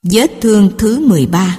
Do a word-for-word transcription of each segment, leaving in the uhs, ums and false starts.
Vết thương thứ mười ba.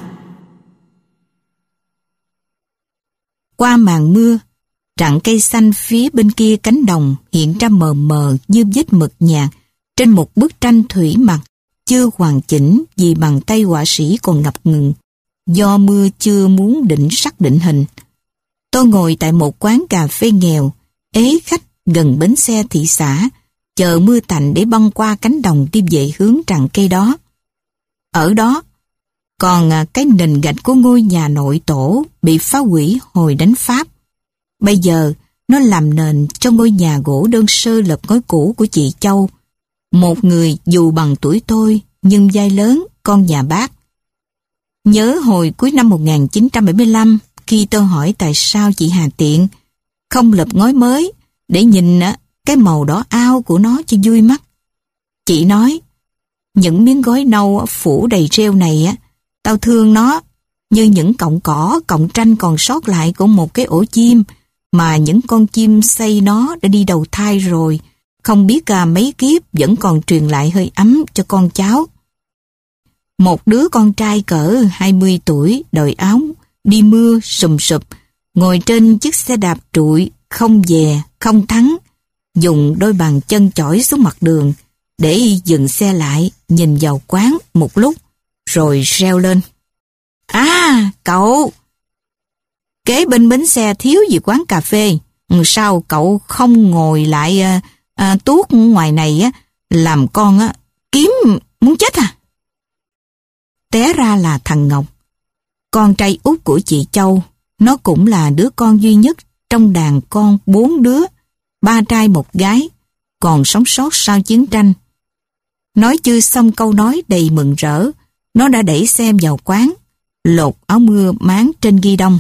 Qua màn mưa, rặng cây xanh phía bên kia cánh đồng hiện ra mờ mờ như vết mực nhạt trên một bức tranh thủy mặc chưa hoàn chỉnh vì bàn tay họa sĩ còn ngập ngừng do mưa chưa muốn định sắc định hình. Tôi ngồi tại một quán cà phê nghèo ế khách gần bến xe thị xã, chờ mưa tạnh để băng qua cánh đồng đi về hướng rặng cây đó. Ở đó, còn cái nền gạch của ngôi nhà nội tổ bị phá hủy hồi đánh Pháp. Bây giờ, nó làm nền cho ngôi nhà gỗ đơn sơ lợp ngói cũ của chị Châu. Một người dù bằng tuổi tôi, nhưng vai lớn, con nhà bác. Nhớ hồi cuối năm một nghìn chín trăm bảy mươi lăm, khi tôi hỏi tại sao chị Hà Tiện không lợp ngói mới để nhìn cái màu đỏ ao của nó cho vui mắt. Chị nói, những miếng gói nâu phủ đầy rêu này á, tao thương nó như những cọng cỏ, cọng tranh còn sót lại của một cái ổ chim mà những con chim xây nó đã đi đầu thai rồi, không biết à, mấy kiếp vẫn còn truyền lại hơi ấm cho con cháu. Một đứa con trai cỡ hai mươi tuổi đội áo, đi mưa sùm sụp, ngồi trên chiếc xe đạp trụi, không dè, không thắng, dùng đôi bàn chân chỏi xuống mặt đường để dừng xe lại, nhìn vào quán một lúc, rồi reo lên. À, cậu! Kế bên bến xe thiếu gì quán cà phê, sao cậu không ngồi lại à, à, tuốt ngoài này á, làm con á, kiếm muốn chết à? Té ra là thằng Ngọc, con trai út của chị Châu. Nó cũng là đứa con duy nhất trong đàn con bốn đứa, ba trai một gái, còn sống sót sau chiến tranh. Nói chưa xong câu nói đầy mừng rỡ, nó đã đẩy xe vào quán, lột áo mưa máng trên ghi đông.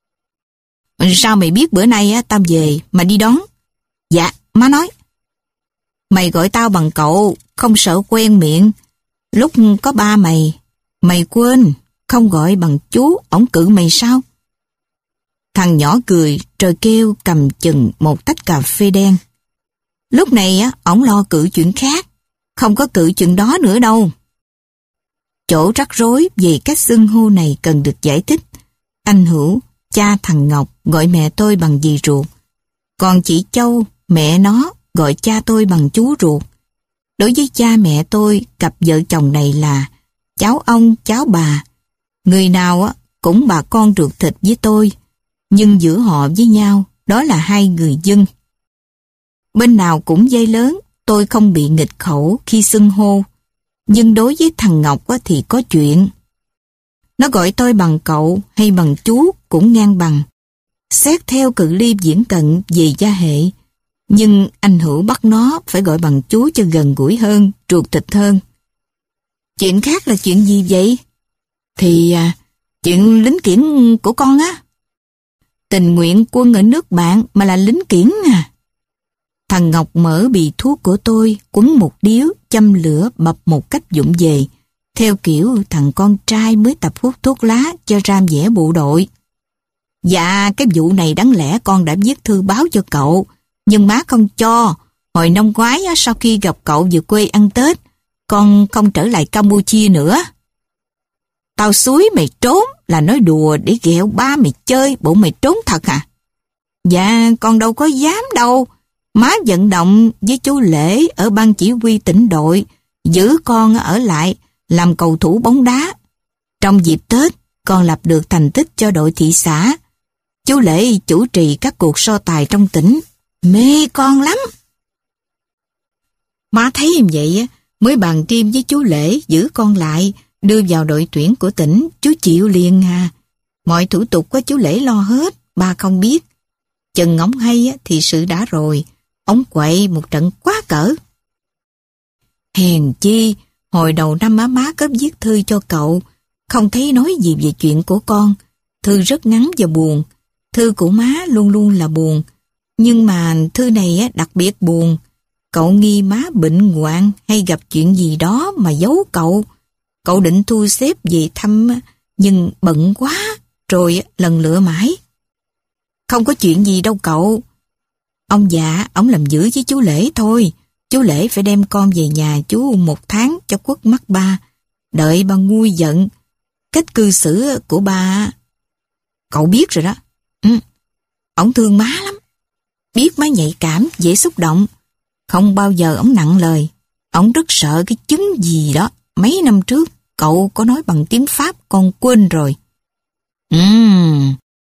Sao mày biết bữa nay á, tao về mà đi đón? Dạ, má nói. Mày gọi tao bằng cậu, không sợ quen miệng. Lúc có ba mày, mày quên, không gọi bằng chú, ổng cự mày sao? Thằng nhỏ cười, rồi kêu cầm chừng một tách cà phê đen. Lúc này á, ổng lo cự chuyện khác, không có cự chuyện đó nữa đâu. Chỗ rắc rối về cách xưng hô này cần được giải thích. Anh Hữu, cha thằng Ngọc, gọi mẹ tôi bằng dì ruột. Còn chị Châu, mẹ nó, gọi cha tôi bằng chú ruột. Đối với cha mẹ tôi, cặp vợ chồng này là cháu ông, cháu bà. Người nào á cũng bà con ruột thịt với tôi, nhưng giữa họ với nhau, đó là hai người dân. Bên nào cũng dây lớn, tôi không bị nghịch khẩu khi xưng hô. Nhưng đối với thằng Ngọc á, thì có chuyện. Nó gọi tôi bằng cậu hay bằng chú cũng ngang bằng. Xét theo cự ly viễn cận về gia hệ, nhưng anh Hữu bắt nó phải gọi bằng chú cho gần gũi hơn, ruột thịt hơn. Chuyện khác là chuyện gì vậy? Thì à, chuyện lính kiển của con á. Tình nguyện quân ở nước bạn mà là lính kiển à. Thằng Ngọc mở bì thuốc của tôi, quấn một điếu, châm lửa bập một cách vụng về, theo kiểu thằng con trai mới tập hút thuốc lá cho ram vẻ bộ đội. Dạ, cái vụ này đáng lẽ con đã viết thư báo cho cậu, nhưng má không cho. Hồi năm ngoái sau khi gặp cậu về quê ăn Tết, con không trở lại Campuchia nữa. Tao xúi mày trốn là nói đùa để ghẹo ba mày chơi, bộ mày trốn thật à? Dạ, con đâu có dám đâu. Má vận động với chú Lễ ở ban chỉ huy tỉnh đội, giữ con ở lại làm cầu thủ bóng đá. Trong dịp Tết, con lập được thành tích cho đội thị xã. Chú Lễ chủ trì các cuộc so tài trong tỉnh. Mê con lắm. Má thấy em vậy mới bàn tim với chú Lễ giữ con lại, đưa vào đội tuyển của tỉnh. Chú chịu liền à. Mọi thủ tục có chú Lễ lo hết, ba không biết. Chừng ngóng hay thì sự đã rồi. Ông quậy một trận quá cỡ. Hèn chi, hồi đầu năm má má có viết thư cho cậu, không thấy nói gì về chuyện của con. Thư rất ngắn và buồn. Thư của má luôn luôn là buồn. Nhưng mà thư này đặc biệt buồn. Cậu nghi má bệnh hoạn hay gặp chuyện gì đó mà giấu cậu. Cậu định thu xếp về thăm, nhưng bận quá, rồi lần lựa mãi. Không có chuyện gì đâu cậu. Ông già, ông làm giữ với chú Lễ thôi. Chú Lễ phải đem con về nhà chú một tháng cho quất mắt ba. đợi bà nguôi giận. Cách cư xử của bà, cậu biết rồi đó. Ừ, ổng thương má lắm. Biết má nhạy cảm, dễ xúc động. Không bao giờ ổng nặng lời. Ổng rất sợ cái chứng gì đó. Mấy năm trước, cậu có nói bằng tiếng Pháp, con quên rồi. Ừm...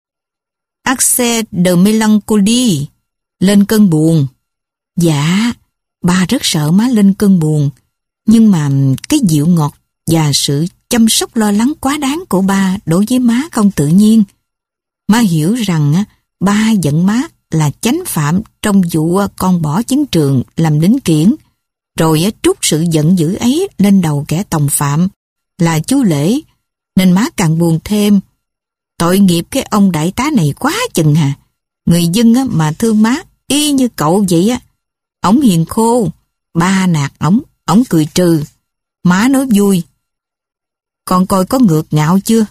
Accès de mélancolie, lên cơn buồn. Dạ, bà rất sợ má lên cơn buồn. Nhưng mà cái dịu ngọt và sự chăm sóc lo lắng quá đáng của ba đối với má không tự nhiên. Má hiểu rằng ba giận má là chánh phạm trong vụ con bỏ chiến trường làm lính kiển, rồi trút sự giận dữ ấy lên đầu kẻ tòng phạm là chú Lễ, nên má càng buồn thêm. Tội nghiệp cái ông đại tá này quá chừng hà. Người dân mà thương má y như cậu vậy á. Ổng hiền khô, ba nạt ổng, ổng cười trừ. Má nói vui. Con coi có ngược ngạo chưa?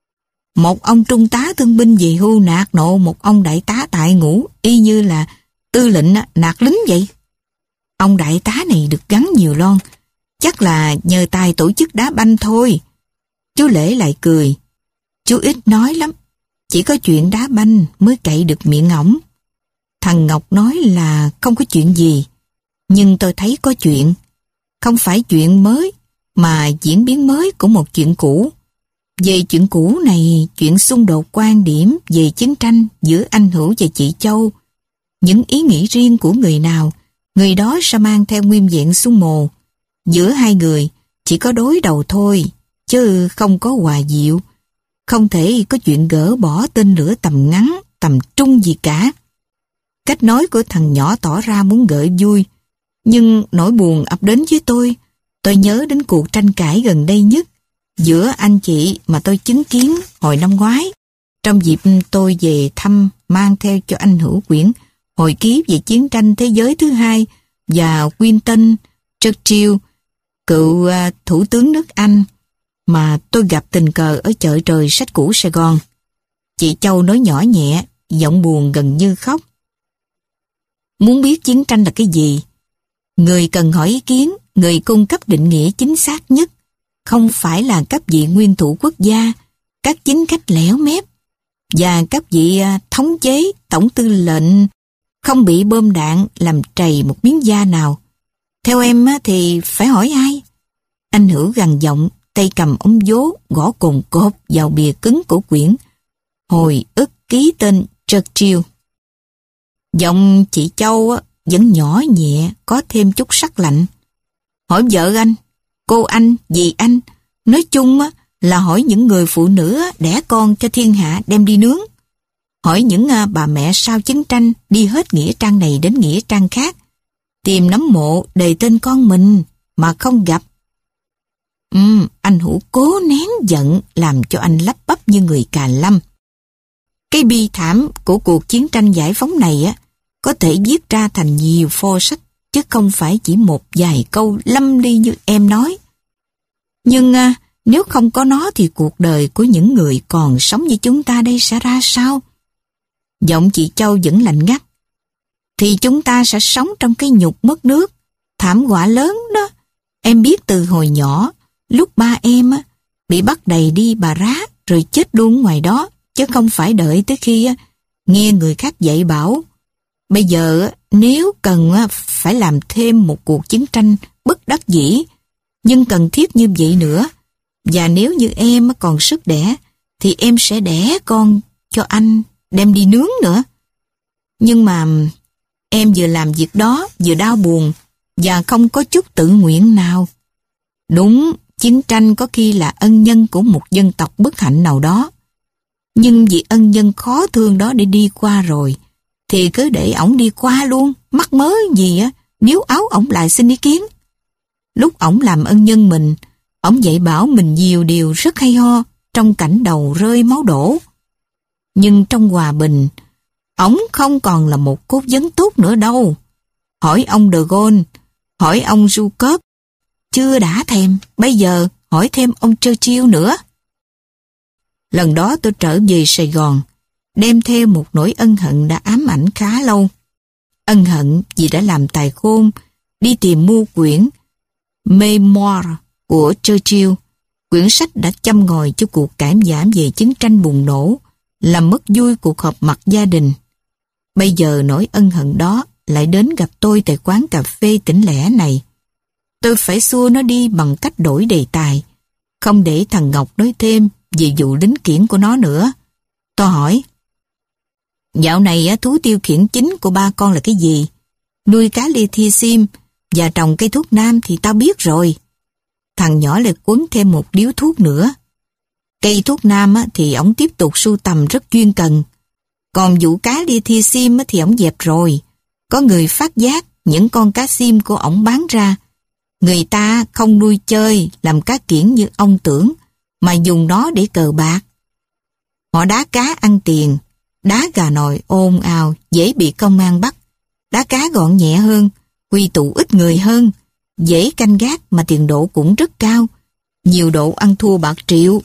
Một ông trung tá thương binh về hưu nạt nộ một ông đại tá tại ngũ y như là tư lệnh nạt lính vậy. Ông đại tá này được gắn nhiều lon, chắc là nhờ tài tổ chức đá banh thôi. Chú Lễ lại cười. Chú ít nói lắm, chỉ có chuyện đá banh mới cậy được miệng ổng. Thằng Ngọc nói là không có chuyện gì, nhưng tôi thấy có chuyện. Không phải chuyện mới, mà diễn biến mới của một chuyện cũ. Về chuyện cũ này, chuyện xung đột quan điểm về chiến tranh giữa anh Hữu và chị Châu. Những ý nghĩ riêng của người nào, người đó sẽ mang theo nguyên vẹn xung mồ. Giữa hai người chỉ có đối đầu thôi, chứ không có hòa dịu. Không thể có chuyện gỡ bỏ tên lửa tầm ngắn, tầm trung gì cả. Cách nói của thằng nhỏ tỏ ra muốn gợi vui, nhưng nỗi buồn ập đến với tôi. Tôi nhớ đến cuộc tranh cãi gần đây nhất giữa anh chị mà tôi chứng kiến hồi năm ngoái, trong dịp tôi về thăm mang theo cho anh Hữu quyển hồi ký về chiến tranh thế giới thứ hai và Winston Churchill, cựu uh, thủ tướng nước Anh, mà tôi gặp tình cờ ở chợ trời sách cũ Sài Gòn. Chị Châu nói nhỏ nhẹ, giọng buồn gần như khóc. Muốn biết chiến tranh là cái gì? Người cần hỏi ý kiến, người cung cấp định nghĩa chính xác nhất, không phải là các vị nguyên thủ quốc gia, các chính khách lẻo mép, và các vị thống chế, tổng tư lệnh không bị bom đạn làm trầy một miếng da nào. Theo em thì phải hỏi ai? Anh Hữu gằn giọng, tay cầm ống vố, gõ cồn cộp vào bìa cứng của quyển hồi ức ký tên Churchill. Giọng chị Châu vẫn nhỏ nhẹ, có thêm chút sắc lạnh. Hỏi vợ anh, cô anh, dì anh, nói chung là hỏi những người phụ nữ đẻ con cho thiên hạ đem đi nướng. Hỏi những bà mẹ sau chiến tranh đi hết nghĩa trang này đến nghĩa trang khác, tìm nấm mộ đề tên con mình mà không gặp. Ừ, anh Hữu cố nén giận làm cho anh lắp bắp như người Cà Lâm. Cái bi thảm của cuộc chiến tranh giải phóng này á có thể viết ra thành nhiều pho sách, chứ không phải chỉ một vài câu lâm ly như em nói. Nhưng à, nếu không có nó thì cuộc đời của những người còn sống như chúng ta đây sẽ ra sao? Giọng chị Châu vẫn lạnh ngắt. Thì chúng ta sẽ sống trong cái nhục mất nước, thảm họa lớn đó. Em biết từ hồi nhỏ, lúc ba em á, bị bắt đầy đi Bà Rá rồi chết luôn ngoài đó, chứ không phải đợi tới khi á, nghe người khác dạy bảo. Bây giờ nếu cần phải làm thêm một cuộc chiến tranh bất đắc dĩ, nhưng cần thiết như vậy nữa, và nếu như em còn sức đẻ, thì em sẽ đẻ con cho anh đem đi nướng nữa. Nhưng mà em vừa làm việc đó vừa đau buồn và không có chút tự nguyện nào. Đúng, chiến tranh có khi là ân nhân của một dân tộc bất hạnh nào đó, nhưng vì ân nhân khó thương đó để đi qua rồi, thì cứ để ổng đi qua luôn, mắc mớ gì á, níu áo ổng lại xin ý kiến. Lúc ổng làm ân nhân mình, ổng dạy bảo mình nhiều điều rất hay ho trong cảnh đầu rơi máu đổ. Nhưng trong hòa bình, ổng không còn là một cốt vấn tốt nữa đâu. Hỏi ông De Gaulle, hỏi ông Zhukov, chưa đã thèm, bây giờ hỏi thêm ông Churchill nữa. Lần đó tôi trở về Sài Gòn, đem theo một nỗi ân hận đã ám ảnh khá lâu. Ân hận vì đã làm tài khôn, đi tìm mua quyển Memoir của Churchill, Quyển sách đã châm ngòi cho cuộc cãi giảm về chiến tranh bùng nổ, làm mất vui cuộc họp mặt gia đình. Bây giờ nỗi ân hận đó lại đến gặp tôi tại quán cà phê tỉnh lẻ này. Tôi phải xua nó đi bằng cách đổi đề tài, không để thằng Ngọc nói thêm về vụ lính kiển của nó nữa. Tôi hỏi, dạo này thú tiêu khiển chính của ba con là cái gì? Nuôi cá lithium và trồng cây thuốc nam thì tao biết rồi. Thằng nhỏ lại quấn thêm một điếu thuốc nữa. Cây thuốc nam thì ổng tiếp tục sưu tầm rất chuyên cần. Còn vụ cá lithium thì ổng dẹp rồi. Có người phát giác những con cá sim của ổng bán ra. Người ta không nuôi chơi làm cá kiển như ông tưởng, mà dùng nó để cờ bạc. Họ đá cá ăn tiền, đá gà nồi ồn ào dễ bị công an bắt. Đá cá gọn nhẹ hơn, quy tụ ít người hơn, dễ canh gác mà tiền độ cũng rất cao, nhiều độ ăn thua bạc triệu.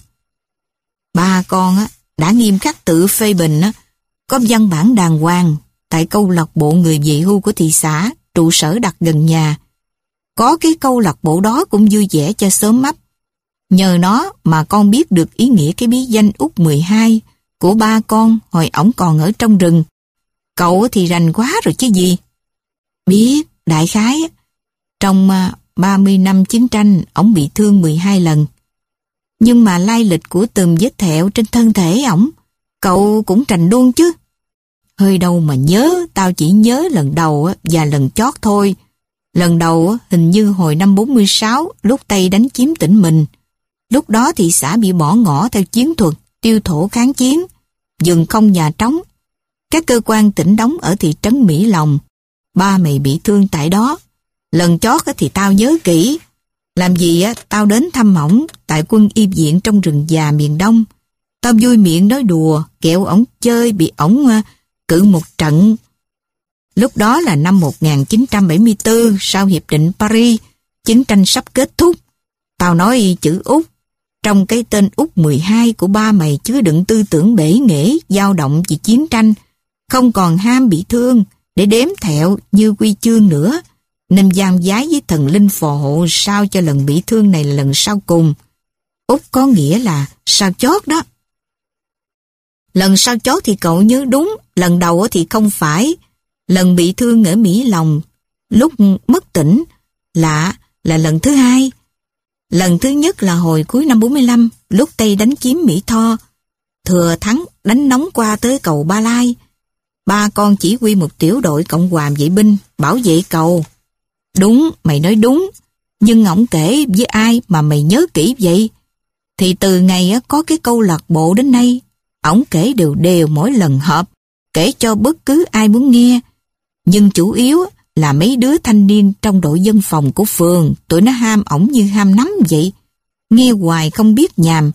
Ba con á, đã nghiêm khắc tự phê bình á, có văn bản đàng hoàng tại câu lạc bộ người về hưu của thị xã, trụ sở đặt gần nhà. Có cái câu lạc bộ đó cũng vui vẻ cho sớm mấp. Nhờ nó mà con biết được ý nghĩa cái bí danh Út mười hai của ba con hồi ổng còn ở trong rừng. Cậu thì rành quá rồi chứ gì. Biết, đại khái, trong ba mươi năm chiến tranh, ổng bị thương mười hai lần. Nhưng mà lai lịch của từng vết thẹo trên thân thể ổng, cậu cũng rành luôn chứ. Hơi đâu mà nhớ, tao chỉ nhớ lần đầu và lần chót thôi. Lần đầu hình như hồi năm bốn mươi sáu, lúc Tây đánh chiếm tỉnh mình. Lúc đó thị xã bị bỏ ngỏ theo chiến thuật tiêu thổ kháng chiến, rừng không nhà trống. Các cơ quan tỉnh đóng ở thị trấn Mỹ Lòng. Ba mày bị thương tại đó. Lần chót thì tao nhớ kỹ. Làm gì á, tao đến thăm ổng tại quân y viện trong rừng già miền Đông. Tao vui miệng nói đùa, kẹo ổng chơi bị ổng cự một trận. Lúc đó là năm một nghìn chín trăm bảy mươi tư, sau Hiệp định Paris, chiến tranh sắp kết thúc. Tao nói chữ Út, trong cái tên Út mười hai của ba mày chứa đựng tư tưởng bể nghệ, dao động vì chiến tranh, không còn ham bị thương để đếm thẹo như quy chương nữa, nên giam giái với thần linh phò hộ sao cho lần bị thương này là lần sau cùng. Út có nghĩa là sao chót đó. Lần sau chót thì cậu nhớ đúng, lần đầu thì không phải. Lần bị thương ở Mỹ Lòng, lúc mất tỉnh, lạ là lần thứ hai. Lần thứ nhất là hồi cuối năm bốn mươi lăm, lúc Tây đánh chiếm Mỹ Tho, thừa thắng đánh nóng qua tới cầu Ba Lai. Ba con chỉ huy một tiểu đội cộng hòa vệ binh, bảo vệ cầu. Đúng, mày nói đúng, nhưng ổng kể với ai mà mày nhớ kỹ vậy? Thì từ ngày có cái câu lạc bộ đến nay, ổng kể đều đều mỗi lần họp, kể cho bất cứ ai muốn nghe. Nhưng chủ yếu là mấy đứa thanh niên trong đội dân phòng của phường, tụi nó ham ổng như ham nắm vậy. Nghe hoài không biết nhàm.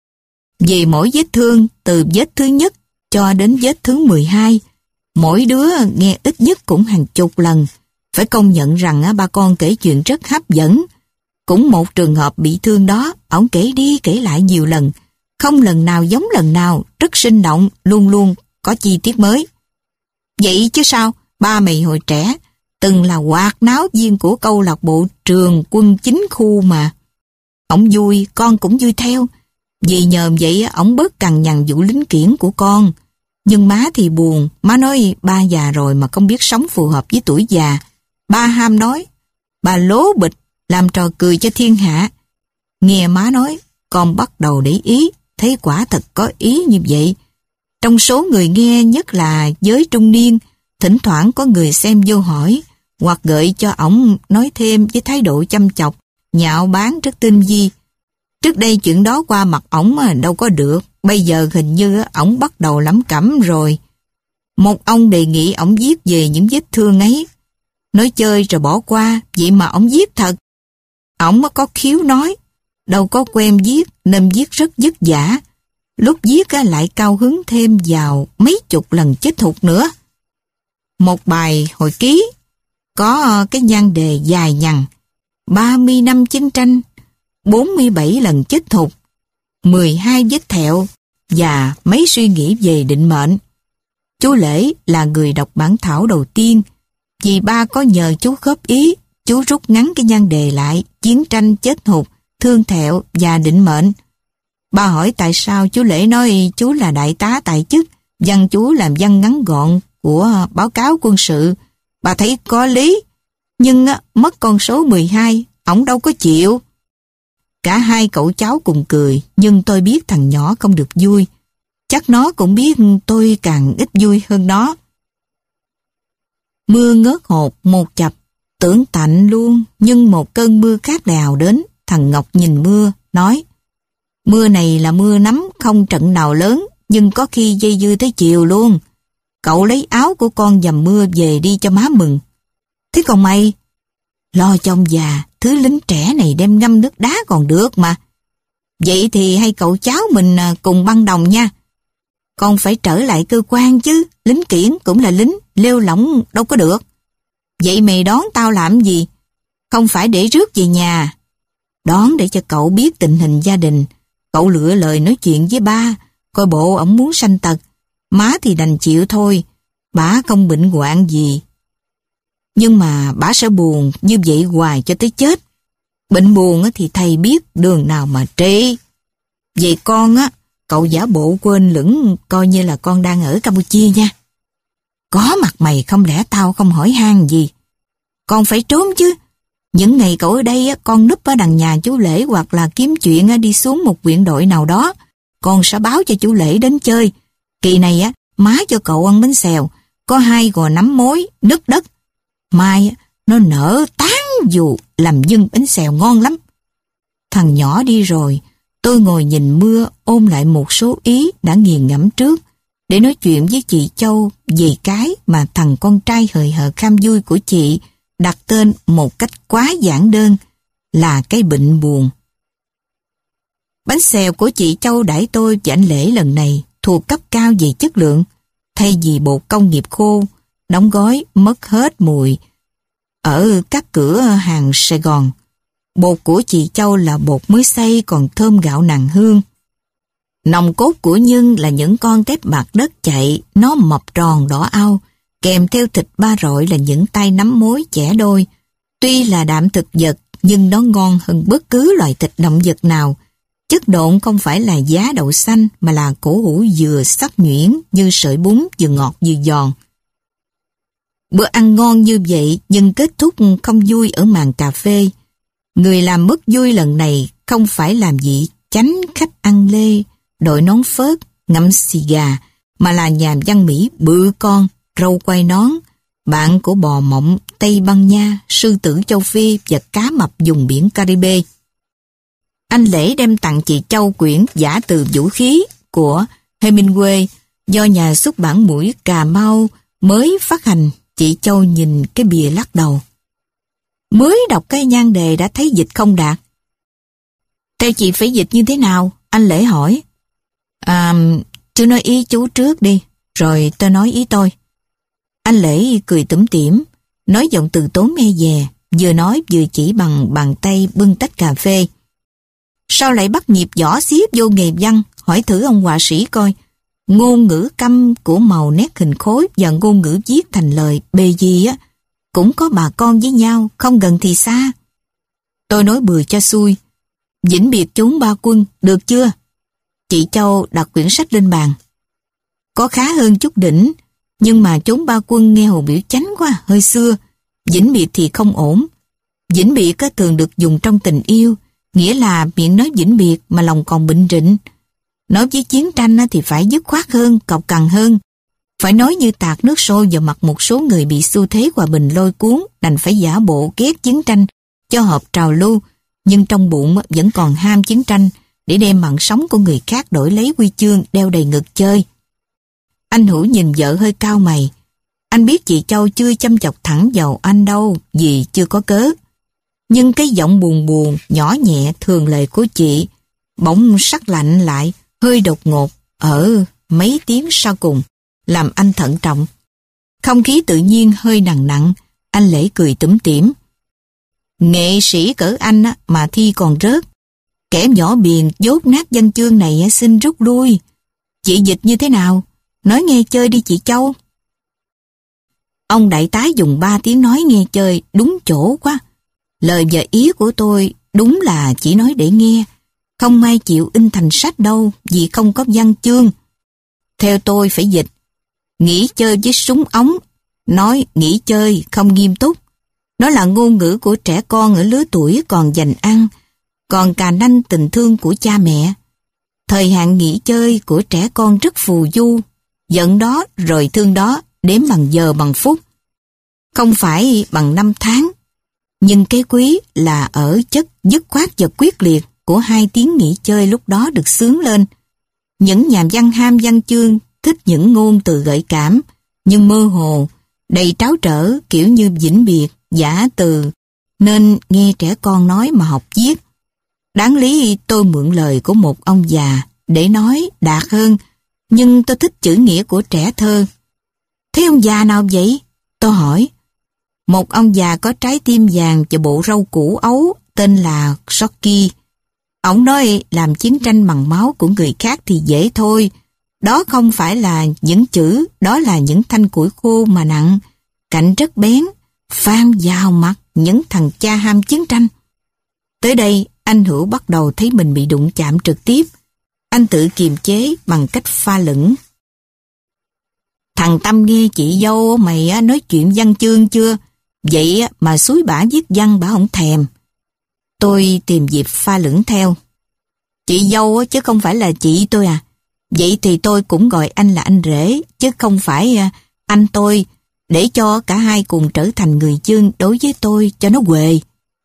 Về mỗi vết thương, từ vết thứ nhất cho đến vết thứ mười hai, mỗi đứa nghe ít nhất cũng hàng chục lần. Phải công nhận rằng ba con kể chuyện rất hấp dẫn. Cũng một trường hợp bị thương đó, ổng kể đi kể lại nhiều lần. Không lần nào giống lần nào, rất sinh động, luôn luôn có chi tiết mới. Vậy chứ sao, ba mày hồi trẻ, từng là hoạt náo viên của câu lạc bộ trường quân chính khu mà. Ổng vui, con cũng vui theo. Vì nhờ vậy, ổng bớt cằn nhằn vụ lính kiển của con. Nhưng má thì buồn, má nói ba già rồi mà không biết sống phù hợp với tuổi già. Ba ham nói, bà lố bịch, làm trò cười cho thiên hạ. Nghe má nói, con bắt đầu để ý, thấy quả thật có ý như vậy. Trong số người nghe, nhất là giới trung niên, thỉnh thoảng có người xem vô hỏi, hoặc gợi cho ổng nói thêm với thái độ chăm chọc, nhạo báng rất tinh vi. Trước đây chuyện đó qua mặt ổng đâu có được, bây giờ hình như ổng bắt đầu lẩm cẩm rồi. Một ông đề nghị ổng viết về những vết thương ấy. Nói chơi rồi bỏ qua, vậy mà ổng viết thật. Ổng có khiếu nói, đâu có quen viết nên viết rất vất vả. Lúc viết lại cao hứng thêm vào mấy chục lần chết thụt nữa. Một bài hồi ký có cái nhan đề dài nhằn, ba mươi năm chiến tranh, bốn mươi bảy lần chết thụt, mười hai vết thẹo và mấy suy nghĩ về định mệnh. Chú Lễ là người đọc bản thảo đầu tiên. Vì ba có nhờ chú góp ý, chú rút ngắn cái nhan đề lại, chiến tranh chết hụt, thương thẹo và định mệnh. Bà hỏi tại sao chú Lễ nói chú là đại tá tại chức, văn chú làm văn ngắn gọn của báo cáo quân sự. Bà thấy có lý, nhưng mất con số mười hai, ổng đâu có chịu. Cả hai cậu cháu cùng cười, nhưng tôi biết thằng nhỏ không được vui. Chắc nó cũng biết tôi càng ít vui hơn nó. Mưa ngớt hột một chập, tưởng tạnh luôn, nhưng một cơn mưa khác đào đến. Thằng Ngọc nhìn mưa, nói: mưa này là mưa nắm, không trận nào lớn, nhưng có khi dây dưa tới chiều luôn. Cậu lấy áo của con dầm mưa về đi cho má mừng. Thế còn mày? Lo cho ông già, thứ lính trẻ này đem ngâm nước đá còn được mà. Vậy thì hay cậu cháu mình cùng băng đồng nha. Con phải trở lại cơ quan chứ, lính kiển cũng là lính, lêu lỏng đâu có được. Vậy mày đón tao làm gì? Không phải để rước về nhà. Đón để cho cậu biết tình hình gia đình. Cậu lựa lời nói chuyện với ba, coi bộ ổng muốn sanh tật. Má thì đành chịu thôi, bả không bệnh hoạn gì. Nhưng mà bả sẽ buồn như vậy hoài cho tới chết. Bệnh buồn thì thầy biết đường nào mà trị. Vậy con á, cậu giả bộ quên lửng coi như là con đang ở Campuchia nha. Có mặt mày không lẽ tao không hỏi han gì. Con phải trốn chứ. Những ngày cậu ở đây á, con núp ở đằng nhà chú Lễ hoặc là kiếm chuyện á, đi xuống một viện đội nào đó. Con sẽ báo cho chú Lễ đến chơi. Kỳ này á, má cho cậu ăn bánh xèo, có hai gò nắm mối, nứt đất. Mai á, nó nở tán dù làm dưng bánh xèo ngon lắm. Thằng nhỏ đi rồi, tôi ngồi nhìn mưa ôm lại một số ý đã nghiền ngẫm trước để nói chuyện với chị Châu về cái mà thằng con trai hời hợt kham vui của chị đặt tên một cách quá giản đơn là cái bệnh buồn. Bánh xèo của chị Châu đãi tôi và anh Lễ lần này thuộc cấp cao về chất lượng, thay vì bột công nghiệp khô, đóng gói mất hết mùi ở các cửa hàng Sài Gòn. Bột của chị Châu là bột mới xay còn thơm gạo nàng hương. Nòng cốt của nhân là những con tép bạc đất chạy, nó mập tròn đỏ au, kèm theo thịt ba rọi là những tay nắm mối chẻ đôi. Tuy là đạm thực vật, nhưng nó ngon hơn bất cứ loại thịt động vật nào. Chất độn không phải là giá đậu xanh, mà là cổ hủ dừa sắc nhuyễn như sợi bún, vừa ngọt vừa giòn. Bữa ăn ngon như vậy, nhưng kết thúc không vui ở màn cà phê. Người làm mất vui lần này không phải làm gì chánh khách ăn lê, đội nón phớt, ngậm xì gà, mà là nhà văn Mỹ bự con, râu quai nón, bạn của bò mộng, Tây Ban Nha, sư tử châu Phi và cá mập vùng biển Caribe. Anh Lễ đem tặng chị Châu quyển Giả từ vũ khí của Hemingway do nhà xuất bản Mũi Cà Mau mới phát hành. Chị Châu nhìn cái bìa lắc đầu. Mới đọc cái nhan đề đã thấy dịch không đạt. Theo chị phải dịch như thế nào? Anh Lễ hỏi. À, chú nói ý chú trước đi, rồi tôi nói ý tôi. Anh Lễ cười tủm tỉm, nói giọng từ tốn me dè, vừa nói vừa chỉ bằng bàn tay bưng tách cà phê. Sao lại bắt nhịp võ xiếp vô nghề văn? Hỏi thử ông họa sĩ coi. Ngôn ngữ câm của màu nét hình khối và ngôn ngữ viết thành lời bề gì á, cũng có bà con với nhau, không gần thì xa. Tôi nói bừa cho xui. Vĩnh biệt chốn ba quân, được chưa? Chị Châu đặt quyển sách lên bàn. Có khá hơn chút đỉnh, nhưng mà chốn ba quân nghe hồ biểu chánh quá, hơi xưa. Vĩnh biệt thì không ổn. Vĩnh biệt á, thường được dùng trong tình yêu, nghĩa là miệng nói vĩnh biệt mà lòng còn bệnh rịnh. Nói với chiến tranh á, thì phải dứt khoát hơn, cộc cằn hơn. Phải nói như tạt nước sôi vào mặt một số người bị xu thế hòa bình lôi cuốn, đành phải giả bộ ghét chiến tranh cho hợp trào lưu, nhưng trong bụng vẫn còn ham chiến tranh để đem mạng sống của người khác đổi lấy huy chương đeo đầy ngực chơi. Anh Hữu nhìn vợ hơi cau mày. Anh biết chị Châu chưa chăm chọc thẳng vào anh đâu, vì chưa có cớ. Nhưng cái giọng buồn buồn, nhỏ nhẹ thường lệ của chị bỗng sắc lạnh lại, hơi đột ngột ở mấy tiếng sau cùng, làm anh thận trọng. Không khí tự nhiên hơi nặng nặng, anh Lễ cười tủm tỉm. Nghệ sĩ cỡ anh á, mà thi còn rớt. Kẻ nhỏ biền dốt nát văn chương này á, xin rút lui. Chị dịch như thế nào? Nói nghe chơi đi chị Châu. Ông đại tá dùng ba tiếng nói nghe chơi đúng chỗ quá. Lời và ý của tôi đúng là chỉ nói để nghe. Không ai chịu in thành sách đâu vì không có văn chương. Theo tôi phải dịch. Nghỉ chơi với súng ống. Nói nghỉ chơi không nghiêm túc. Đó là ngôn ngữ của trẻ con ở lứa tuổi còn dành ăn, còn cà nanh tình thương của cha mẹ. Thời hạn nghỉ chơi của trẻ con rất phù du, giận đó rồi thương đó, đếm bằng giờ bằng phút. Không phải bằng năm tháng. Nhưng cái quý là ở chất dứt khoát và quyết liệt của hai tiếng nghỉ chơi lúc đó được xướng lên. Những nhà văn ham văn chương thích những ngôn từ gợi cảm, nhưng mơ hồ, đầy tráo trở kiểu như vĩnh biệt, giả từ, nên nghe trẻ con nói mà học viết. Đáng lý tôi mượn lời của một ông già để nói đạt hơn, nhưng tôi thích chữ nghĩa của trẻ thơ. Thế ông già nào vậy? Tôi hỏi. Một ông già có trái tim vàng và bộ râu củ ấu tên là Saki. Ông nói làm chiến tranh bằng máu của người khác thì dễ thôi. Đó không phải là những chữ, đó là những thanh củi khô mà nặng, cạnh rất bén, phang vào mặt những thằng cha ham chiến tranh. Tới đây, anh Hữu bắt đầu thấy mình bị đụng chạm trực tiếp. Anh tự kiềm chế bằng cách pha lửng. Thằng Tâm nghe chị dâu mày nói chuyện văn chương chưa? Vậy mà xúi bả viết văn bả không thèm. Tôi tìm dịp pha lửng theo. Chị dâu chứ không phải là chị tôi à. Vậy thì tôi cũng gọi anh là anh rể, chứ không phải anh tôi, để cho cả hai cùng trở thành người chương đối với tôi cho nó huề.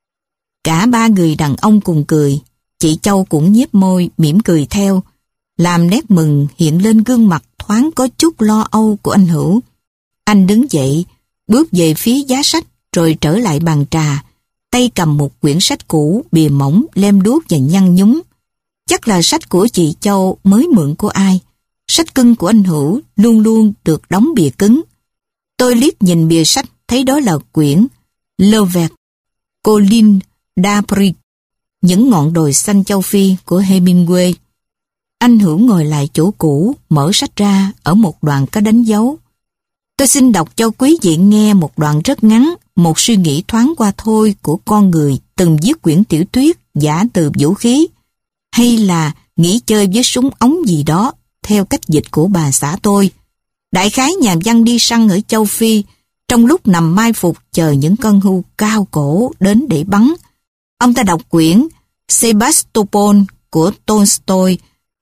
Cả ba người đàn ông cùng cười, chị Châu cũng nhếch môi mỉm cười theo, làm nét mừng hiện lên gương mặt thoáng có chút lo âu của anh Hữu. Anh đứng dậy, bước về phía giá sách rồi trở lại bàn trà, tay cầm một quyển sách cũ, bìa mỏng, lem đuốc và nhăn nhúm. Chắc là sách của chị Châu mới mượn của ai. Sách cưng của anh Hữu luôn luôn được đóng bìa cứng. Tôi liếc nhìn bìa sách thấy đó là quyển Le Vert, Colline d'Afrique, những ngọn đồi xanh châu Phi của Hemingway. Anh Hữu ngồi lại chỗ cũ, mở sách ra ở một đoạn có đánh dấu. Tôi xin đọc cho quý vị nghe một đoạn rất ngắn, một suy nghĩ thoáng qua thôi của con người từng viết quyển tiểu thuyết giả từ vũ khí, hay là nghỉ chơi với súng ống gì đó, theo cách dịch của bà xã tôi. Đại khái nhà văn đi săn ở châu Phi, trong lúc nằm mai phục chờ những con hươu cao cổ đến để bắn. Ông ta đọc quyển Sebastopol của Tolstoy,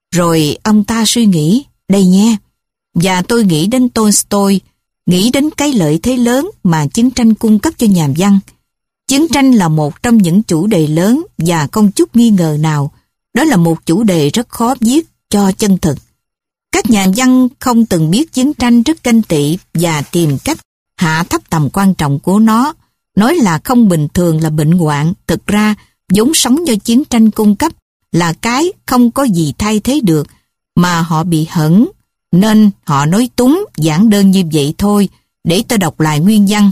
rồi ông ta suy nghĩ, đây nha, và tôi nghĩ đến Tolstoy, nghĩ đến cái lợi thế lớn mà chiến tranh cung cấp cho nhà văn. Chiến tranh là một trong những chủ đề lớn và không chút nghi ngờ nào, đó là một chủ đề rất khó viết cho chân thực. Các nhà văn không từng biết chiến tranh rất ganh tị và tìm cách hạ thấp tầm quan trọng của nó, nói là không bình thường là bệnh hoạn. Thực ra, vốn sống do chiến tranh cung cấp là cái không có gì thay thế được, mà họ bị hẫng, nên họ nói túng, giản đơn như vậy thôi. Để tôi đọc lại nguyên văn.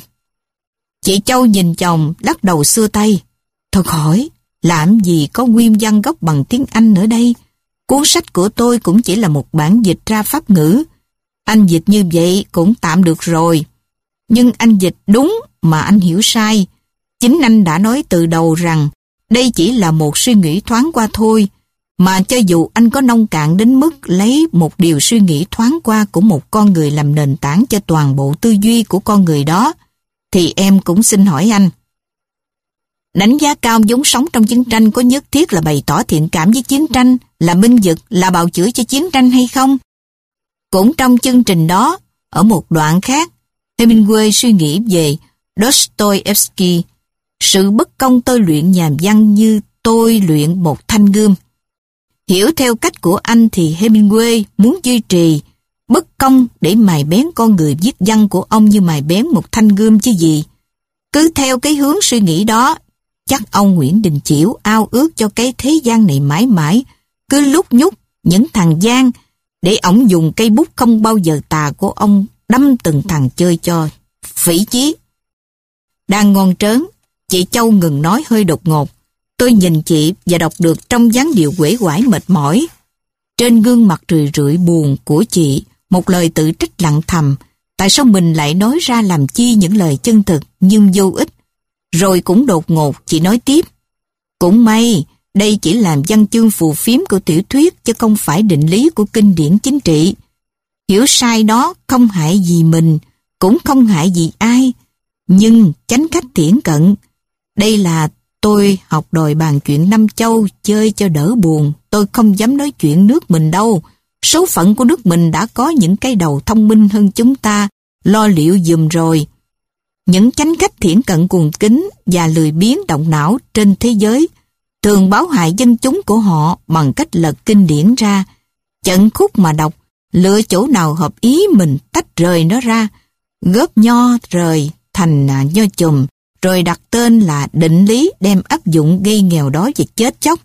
Chị Châu nhìn chồng, lắc đầu xua tay. Thôi khỏi, làm gì có nguyên văn gốc bằng tiếng Anh nữa đây. Cuốn sách của tôi cũng chỉ là một bản dịch ra Pháp ngữ. Anh dịch như vậy cũng tạm được rồi. Nhưng anh dịch đúng mà anh hiểu sai. Chính anh đã nói từ đầu rằng đây chỉ là một suy nghĩ thoáng qua thôi. Mà cho dù anh có nông cạn đến mức lấy một điều suy nghĩ thoáng qua của một con người làm nền tảng cho toàn bộ tư duy của con người đó, thì em cũng xin hỏi anh. Đánh giá cao vốn sống trong chiến tranh có nhất thiết là bày tỏ thiện cảm với chiến tranh, là binh vực, là bào chữa cho chiến tranh hay không? Cũng trong chương trình đó, ở một đoạn khác, Hemingway suy nghĩ về Dostoevsky, sự bất công tôi luyện nhà văn như tôi luyện một thanh gươm. Hiểu theo cách của anh thì Hemingway muốn duy trì bất công để mài bén con người viết văn của ông như mài bén một thanh gươm chứ gì. Cứ theo cái hướng suy nghĩ đó, chắc ông Nguyễn Đình Chiểu ao ước cho cái thế gian này mãi mãi cứ lúc nhúc những thằng gian để ổng dùng cây bút không bao giờ tà của ông đâm từng thằng chơi cho phỉ chí. Đang ngon trớn, chị Châu ngừng nói hơi đột ngột. Tôi nhìn chị và đọc được trong dáng điệu uể oải mệt mỏi. Trên gương mặt rười rượi buồn của chị, một lời tự trách lặng thầm. Tại sao mình lại nói ra làm chi những lời chân thực nhưng vô ích? Rồi cũng đột ngột chị nói tiếp. Cũng may, đây chỉ là văn chương phù phiếm của tiểu thuyết chứ không phải định lý của kinh điển chính trị. Hiểu sai đó không hại gì mình, cũng không hại gì ai. Nhưng tránh cách thiển cận. Đây là tôi học đòi bàn chuyện năm châu chơi cho đỡ buồn. Tôi không dám nói chuyện nước mình đâu. Số phận của nước mình đã có những cái đầu thông minh hơn chúng ta, lo liệu giùm rồi. Những chánh cách thiển cận cuồng kính và lười biếng động não trên thế giới thường báo hại dân chúng của họ bằng cách lật kinh điển ra, chận khúc mà đọc, lựa chỗ nào hợp ý mình tách rời nó ra, góp nho rời thành nho chùm, rồi đặt tên là định lý đem áp dụng gây nghèo đói và chết chóc.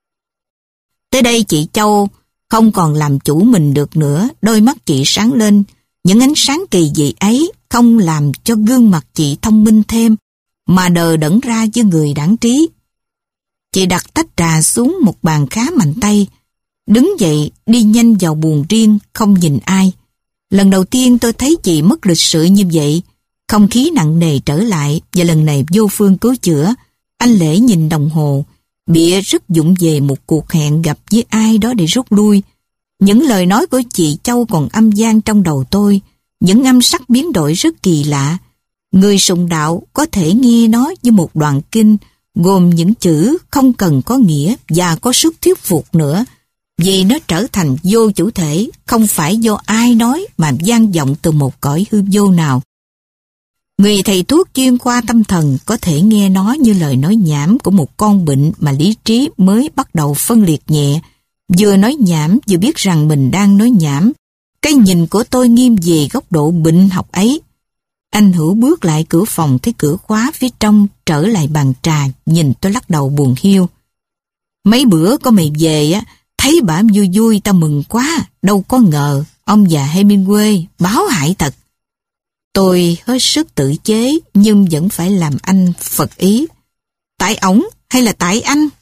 Tới đây chị Châu không còn làm chủ mình được nữa, đôi mắt chị sáng lên, những ánh sáng kỳ dị ấy không làm cho gương mặt chị thông minh thêm, mà đờ đẫn ra như người đãng trí. Chị đặt tách trà xuống một bàn khá mạnh tay, đứng dậy đi nhanh vào buồng riêng, không nhìn ai. Lần đầu tiên tôi thấy chị mất lịch sự như vậy, không khí nặng nề trở lại và lần này vô phương cứu chữa. Anh Lễ nhìn đồng hồ, bịa rất vụng về một cuộc hẹn gặp với ai đó để rút lui. Những lời nói của chị Châu còn âm vang trong đầu tôi, những âm sắc biến đổi rất kỳ lạ. Người sùng đạo có thể nghe nó như một đoạn kinh, gồm những chữ không cần có nghĩa và có sức thuyết phục nữa, vì nó trở thành vô chủ thể, không phải do ai nói mà vang vọng từ một cõi hư vô nào. Người thầy thuốc chuyên khoa tâm thần có thể nghe nó như lời nói nhảm của một con bệnh mà lý trí mới bắt đầu phân liệt nhẹ, vừa nói nhảm vừa biết rằng mình đang nói nhảm. Cái nhìn của tôi nghiêm về góc độ bệnh học ấy. Anh Hữu bước lại cửa phòng thấy cửa khóa phía trong, trở lại bàn trà, nhìn tôi lắc đầu buồn hiu. Mấy bữa có mày về á, thấy bà vui vui tao mừng quá, đâu có ngờ ông già Hemingway báo hại thật. Tôi hết sức tự chế nhưng vẫn phải làm anh phật ý. Tại ổng hay là tại anh?